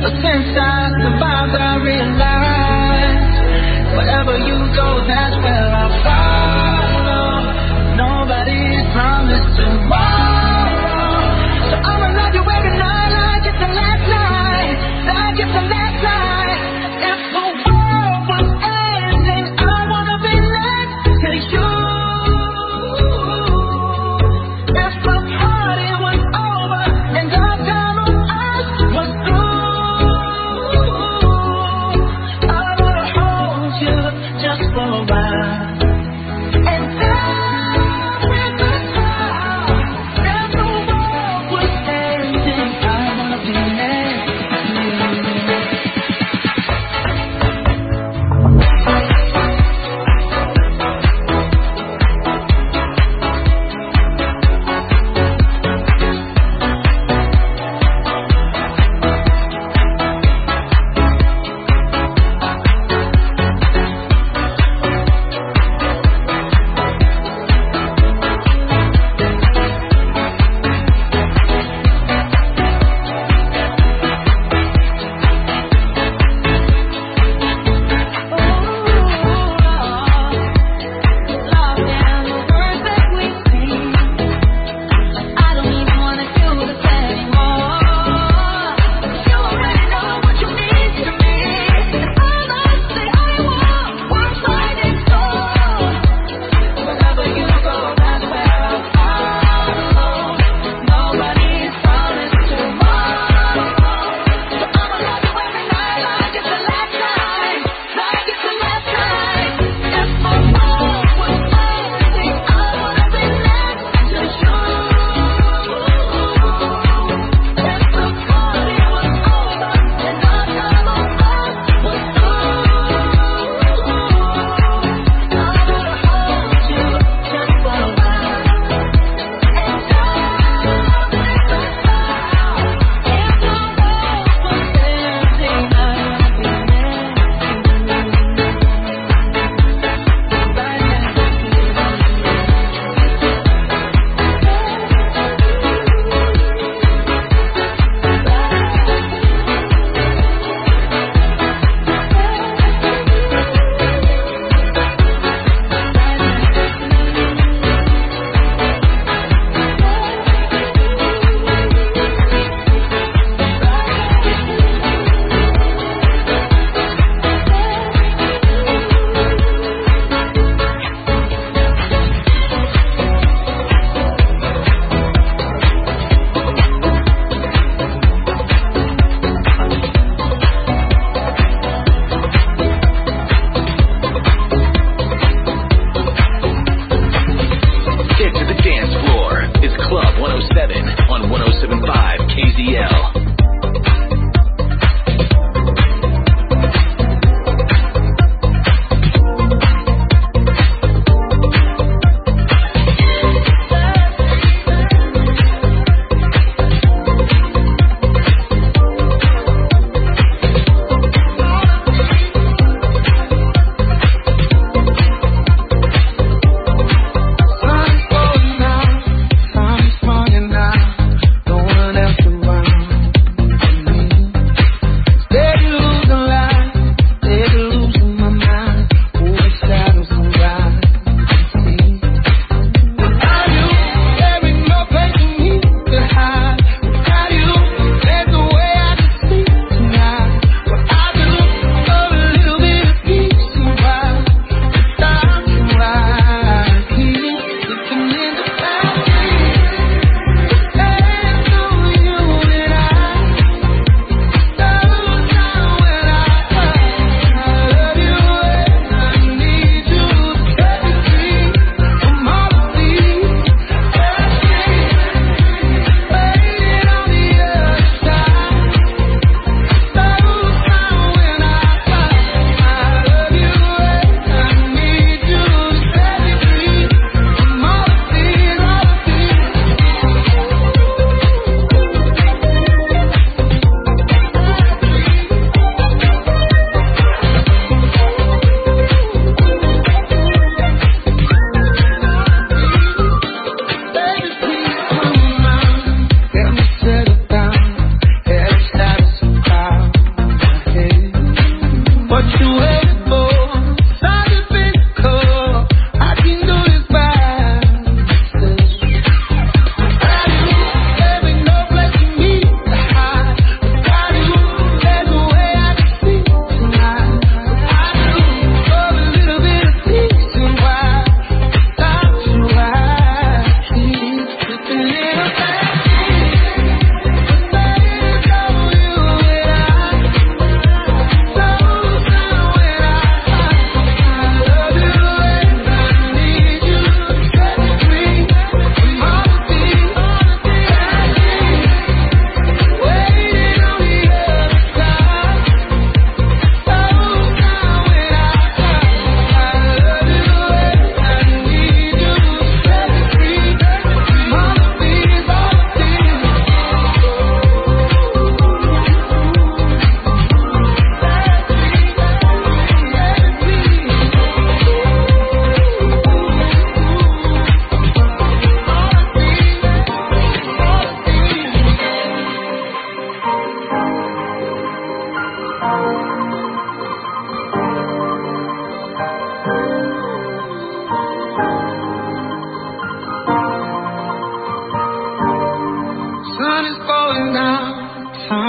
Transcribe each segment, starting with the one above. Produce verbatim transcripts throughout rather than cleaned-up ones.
But since I survived, I realized wherever you go, that's where I'll follow. Nobody's promised tomorrow, so I'ma love you every night like it's the last night, like it's the last night. If the world was ending, I wanna be next to you. If the party was over and our time on earth was through, I wanna hold you just for a while.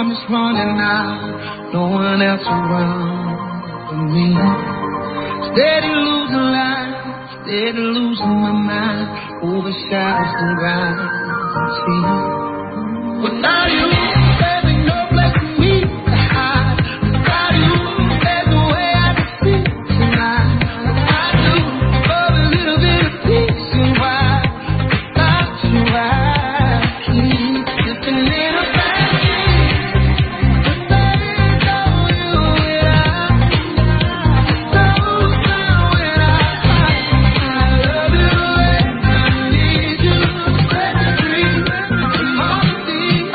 time is running out, no one else around for me. Steady losing life, steady losing my mind, over shadows and ground. See, but now you, there's no place for me to hide. Without you, there's no way I can see tonight. I do love a little bit of peace and why, without you I keep slipping in a backseat. But baby, I know you and I, those times when I, I love you and I need you, let me dream, all the deep,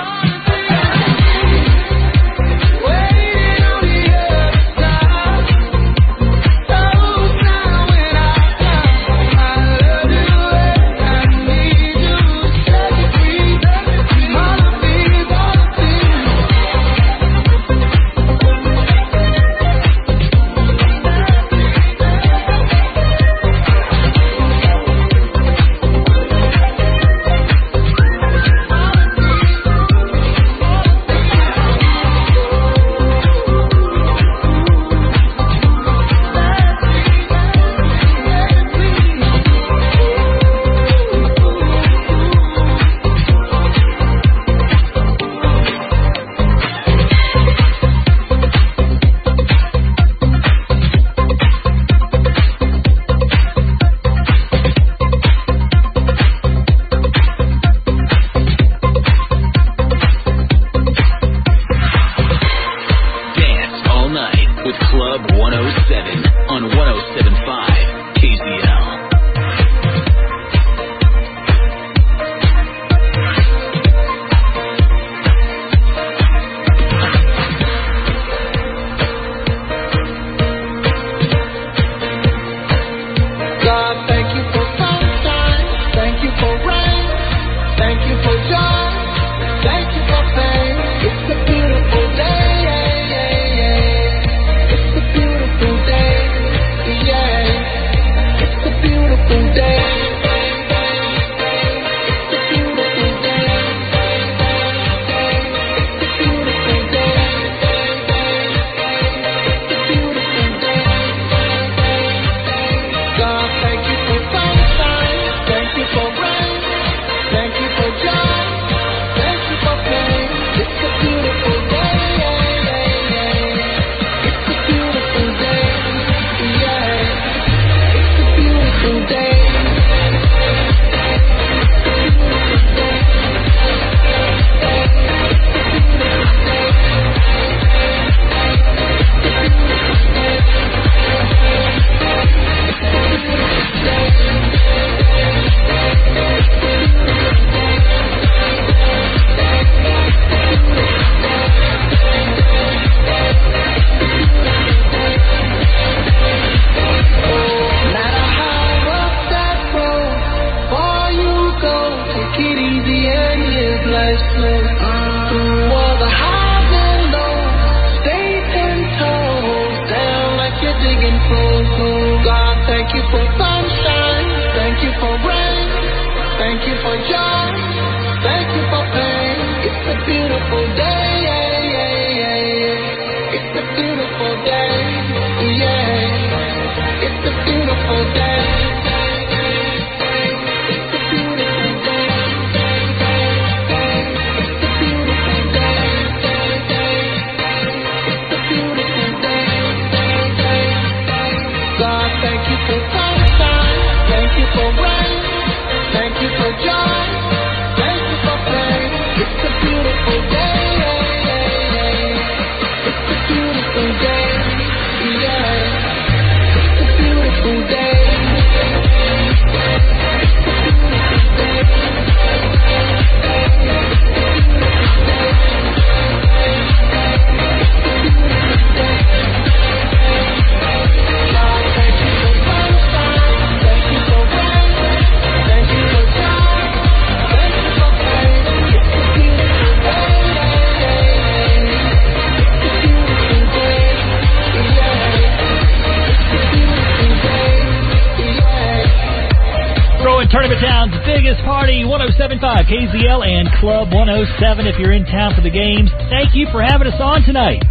waiting on the other side. Those times when I, I love you and I need you, let me dream, all the deep, all the deep. Dance all night with Club one oh seven on one oh seven point five K Z L. God, thank you for sunshine, thank you for rain, thank you for joy, thank you for pain. It's a beautiful day, yeah, yeah, yeah. It's a beautiful day, yeah. Town's biggest party, one oh seven point five K Z L and Club one oh seven if you're in town for the games. Thank you for having us on tonight.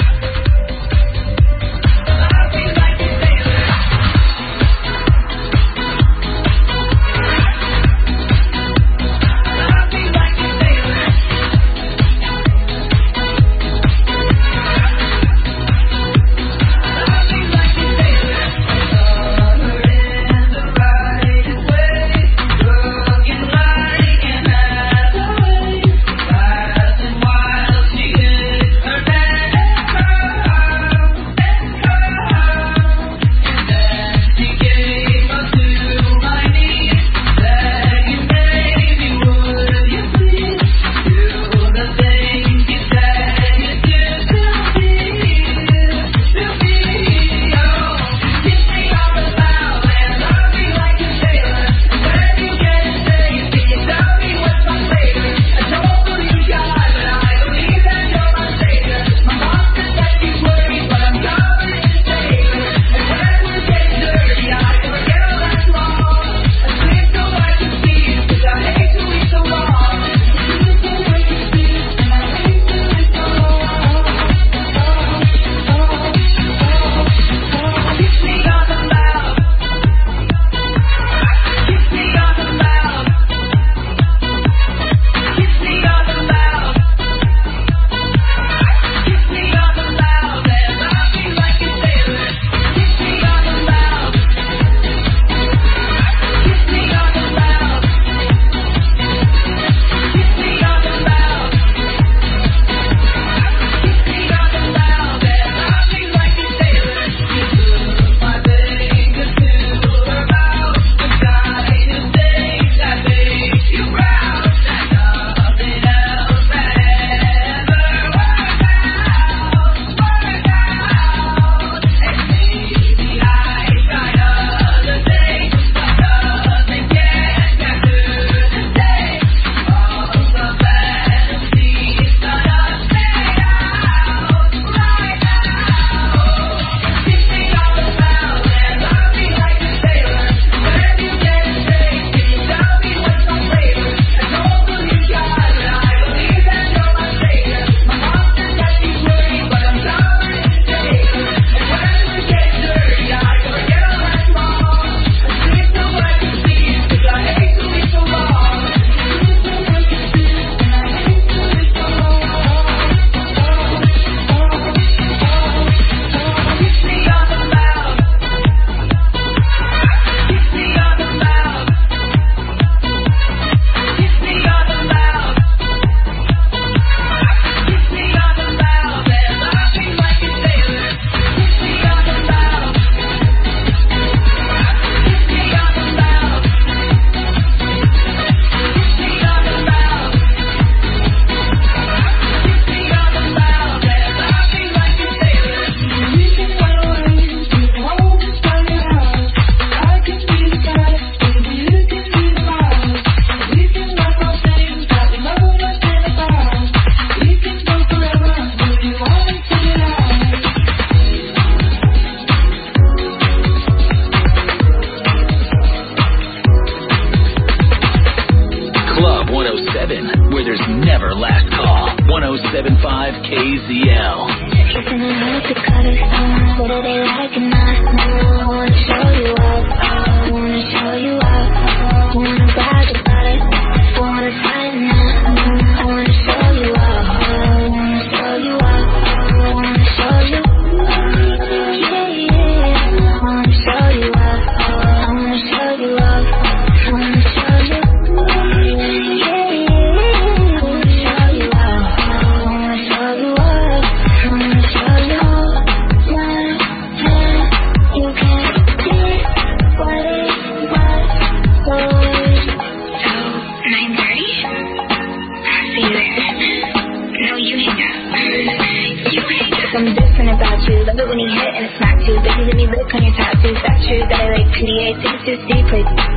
Something different about you. Love it when you hit and it's not too. Baby, let me look on your tattoos. That's true that I like P D A. Take it to the sea, please.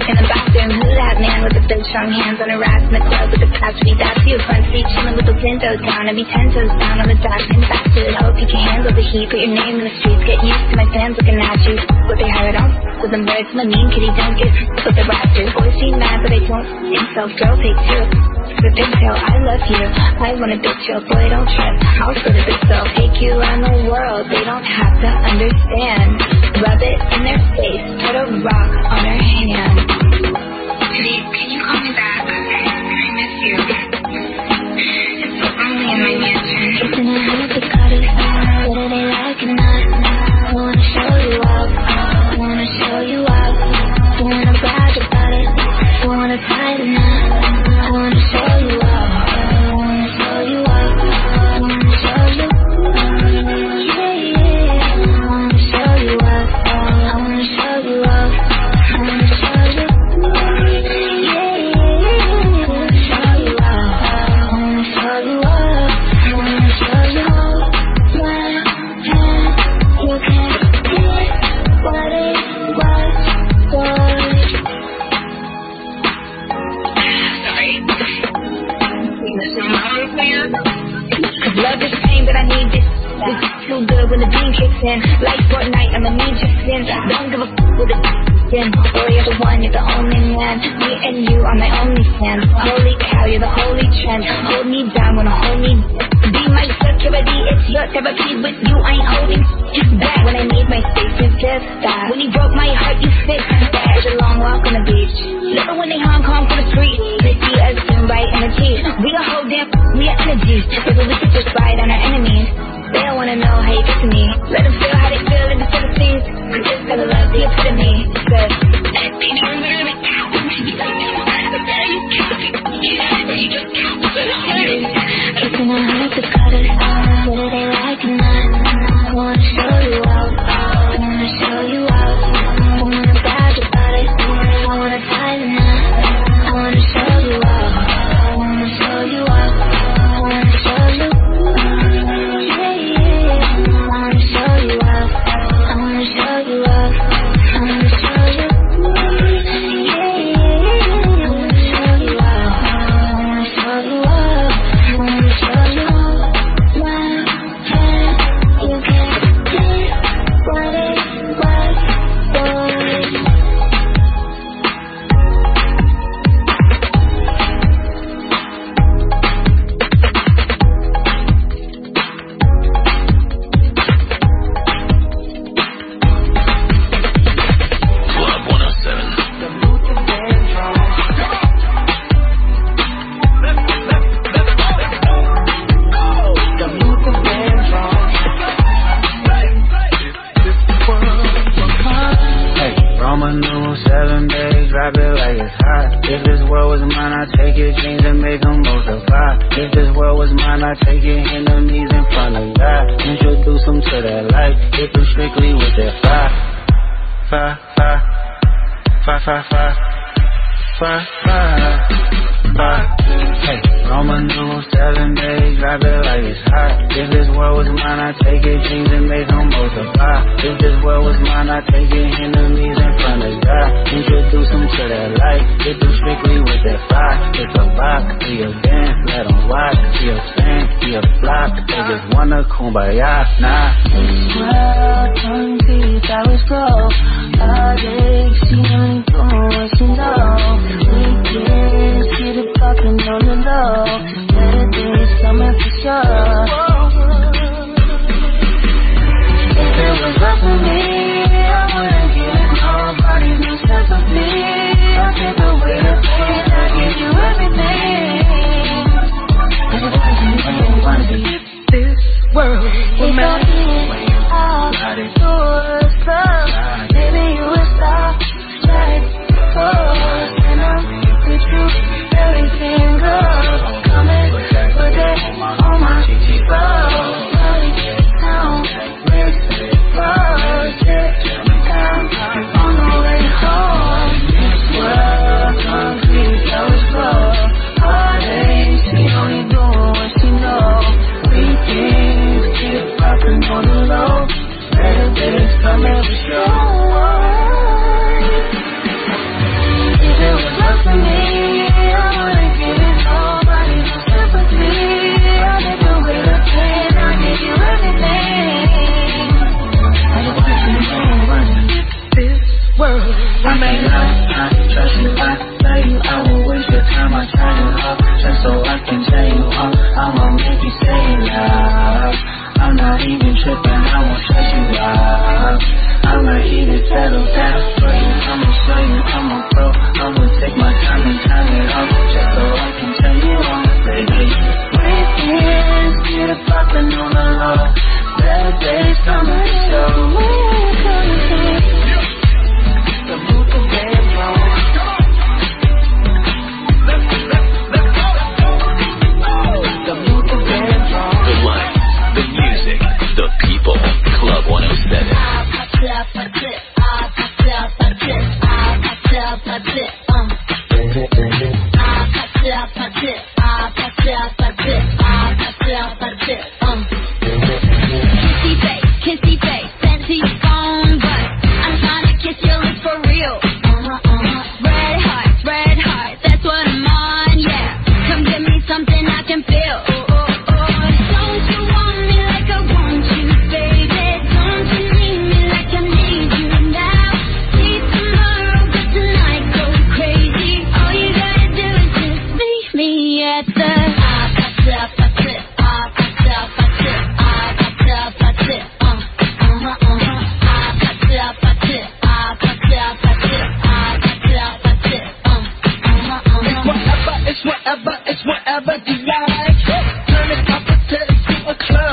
in the bathroom. Who that man with the big strong hands on a rack in the club with the capacity? That's you, front seat, chilling with the windows down. I be ten toes down on the dash, in bastard. I hope you can handle the heat, put your name in the streets. Get used to my fans looking at you. What they heard on with them birds, my mean kitty don't get with the raptors. Boys seem mad, but I don't think so. Girl, take two. The big tail, I love you. I want a bitch, yo, boy, don't trip. I'll split a big cell, take you around the world. They don't have to understand. Rub it in their face, put a rock on her hand. Babe, can you call me back? I miss you. It's so lonely in my mansion. It's in a house to cut it off. Whether they like it or not, I wanna show you up. I wanna show you up. I wanna brag about it. I wanna tie the knot. I wanna show you up. I wanna show you up. I wanna show you up. Yeah, yeah. I wanna show you up. I wanna show you up. I wanna show you up. Yeah, yeah. I wanna show you up. I wanna show you up. I wanna show you up. My hand, you can't get what it was for. Cause love is pain, but I need this. This is too good when the beam kicks in. Like Fortnite, I'ma need your skin. Don't give a f*** with the skin. Boy, you're the one, you're the only man. Me and you are my only fan. Holy cow, you're the holy trend. Hold me down, wanna hold me. Be my security, it's your therapy. With you, I ain't holding back. When I made my space, you just that. When you broke my heart, you fixed that. It's a long walk on the beach. Love it when they Hong Kong for the street. They see us in right energy. We a whole damn, we are energy. Maybe we could just ride on our enemies. They don't wanna know how you get to me. Let them feel how they feel in the Philippines. Cause this kind of love, the epitome. Says, it's in a house to cut it off. Whether they like it or not, I wanna show you up. I wanna show you up. I wanna brag about it. I wanna tie the knot. I wanna show you up. I wanna show you up. I wanna show you up. Yeah, yeah. I wanna show you up. I wanna show you up. I wanna show you up. Yeah, yeah. I wanna show you up. I wanna show you up. I wanna show you up. My hand, you can't get what it was for. Club one oh seven. Hey, Roman numeral seven days, wrap it like it's hot. If this world was mine, I'd take your dreams and make them multiply. If this world was mine, I'd take your enemies in front of God. Introduce them to that light, hit them strictly with that fire. Fire, fire, fire, fire, fire, fire, fire, fire. Hey, Roman numeral seven days, wrap it like it's hot. If this world was mine, I'd take your dreams and make them multiply. If this world was mine, I'd take your enemies in front of God. Introduce them to that light, hit them strictly with that fire. It's a rock, be a dance, let them watch. Be a fan, be a flock, they just wanna kumbaya, nah. Well, tongue teeth, I was broke. All day, she only doing what she know. Weekends, get it poppin' on the low. Better days coming for sure. If it was up for me, I wouldn't give nobody no sympathy. I'll take away the pain, I'll give you everything. If it wasn't me, I wanted this world would matter. All doors closed, baby, you would stop right before. And I'm with you, everything goes. Coming with it on my road. Running down this project. I'm on the way home. This world concrete, that was close. Heartache, she only doing what she knows. Weekends, keep popping on the low. Better days coming for sure.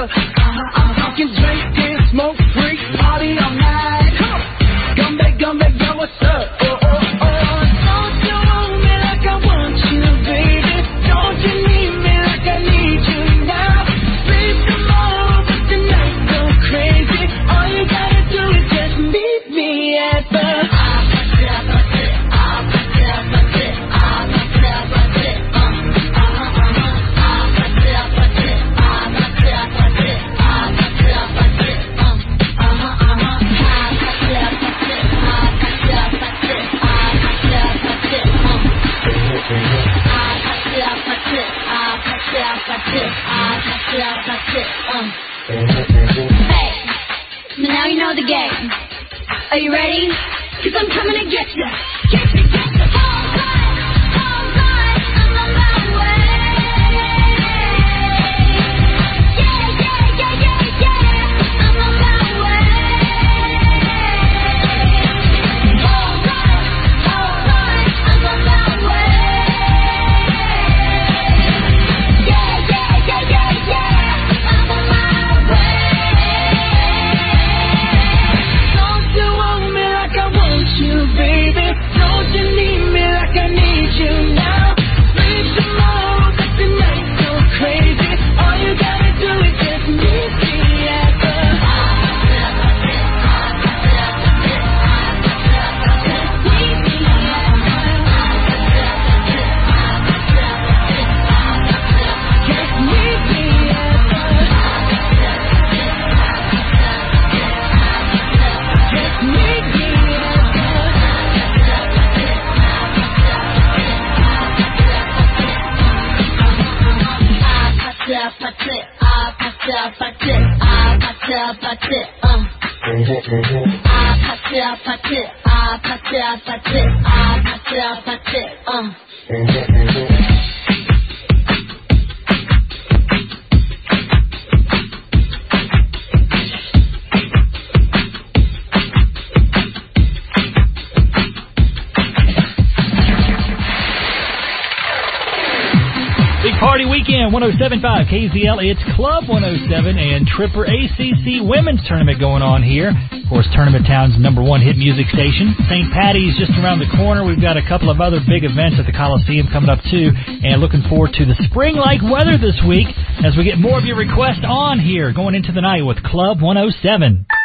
Uh-huh, I'm talking drink and smoke free, party all night. Come on. Come back, come back, yo, what's up? Oh, oh, oh. Don't you want me like I want you, baby? Don't you need me like I need you now? Please come on, but tonight go crazy. All you gotta do is just meet me at the Hey, now you know the game. Are you ready? Cause I'm coming to get you. Get you, get you. All right, all right, I'm on my way. Yeah, yeah, yeah, yeah, yeah, I'm on my way. All right, all right, I'm on my way. Yeah, yeah, yeah, yeah, yeah, I'm on my way. Don't you want me like I want you, baby? Don't you need me like I need you now? Leave tomorrow, but tonight go crazy. All you gotta do is just meet me at the meet me at just meet me at the just meet me at Big Party Weekend, one oh seven point five K Z L. It's Club one oh seven and Tripper A C C Women's Tournament going on here. Of course, Tournament Town's number one hit music station. Saint Patty's just around the corner. We've got a couple of other big events at the Coliseum coming up, too. And looking forward to the spring-like weather this week as we get more of your requests on here going into the night with Club one oh seven.